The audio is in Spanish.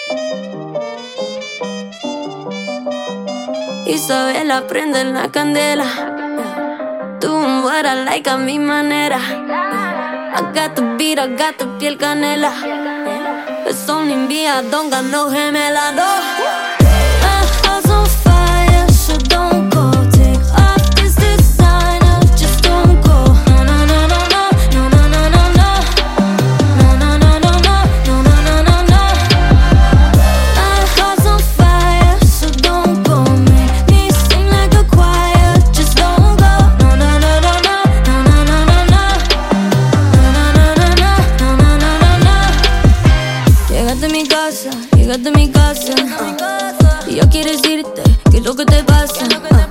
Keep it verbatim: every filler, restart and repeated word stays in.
Isabela, prende la candela. Tú what I like a mi manera. I got the beat, I got the piel canela. Es un envía, don't got no gemela, no. My house on fire, so don't go. Take off this designer, just don't go. No, no, no, no, no, no, no, no, no, no. No, no, no, no, no, no, no, no, no, no. My house on fire, so don't go. Make me sing like a choir, just don't go. No, no, no, no, no, no, no, no, no, no. No, no, no, no, no, no, no, no, no. Llegaste a mi casa, llegaste a mi casa. Y yo quiero decirte que es lo que te pasa.